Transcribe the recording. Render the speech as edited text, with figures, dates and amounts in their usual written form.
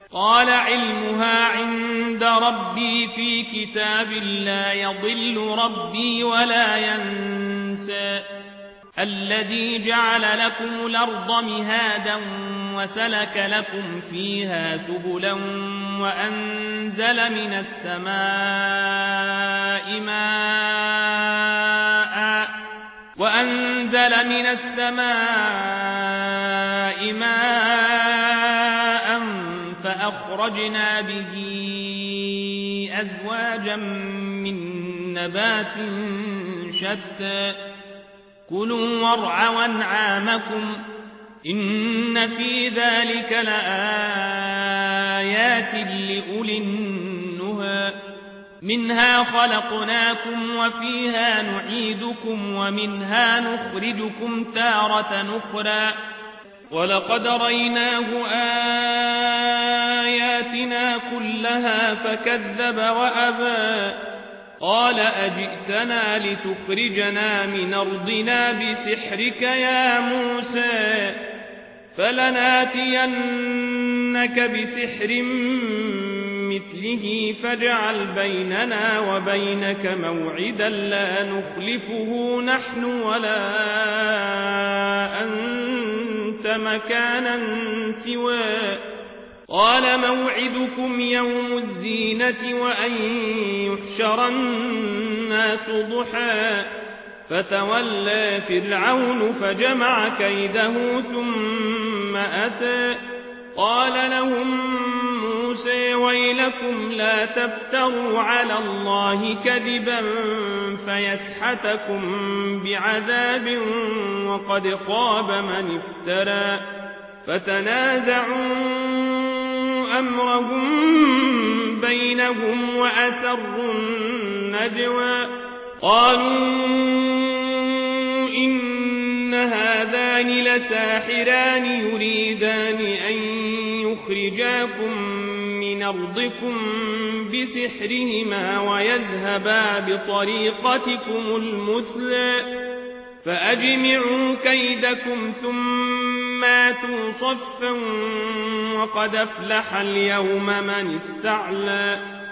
قال علمها عند ربي في كتاب لا يضل ربي ولا ينسى الذي جعل لكم الأرض مهادا وسلك لكم فيها سبلا وأنزل من السماء ماء فأخرجنا به أزواجا من نبات شتى كلوا وارعوا أنعامكم إن في ذلك لآيات لأولي النهى منها خلقناكم وفيها نعيدكم ومنها نخرجكم تارة أخرى ولقد ريناه آياتنا كلها فكذب وأبى قال أجئتنا لتخرجنا من أرضنا بسحرك يا موسى فلناتينك بسحر مثله فاجعل بيننا وبينك موعدا لا نخلفه نحن ولا أنت مكانا سوى قال موعدكم يوم الزينة وأن يحشر الناس ضحى فتولى فرعون فجمع كيده ثم أتى قال لهم موسى ويلكم لا تفتروا على الله كذبا فيسحتكم بعذاب وقد خاب من افترى فتنازعوا أمرهم بينهم وأسروا النجوى قالوا إن هذان لساحران يريدان أن يخرجاكم من أرضكم بسحرهما ويذهبا بطريقتكم المثلى فأجمعوا كيدكم ثم آتوا صفا وقد أفلح اليوم من استعلى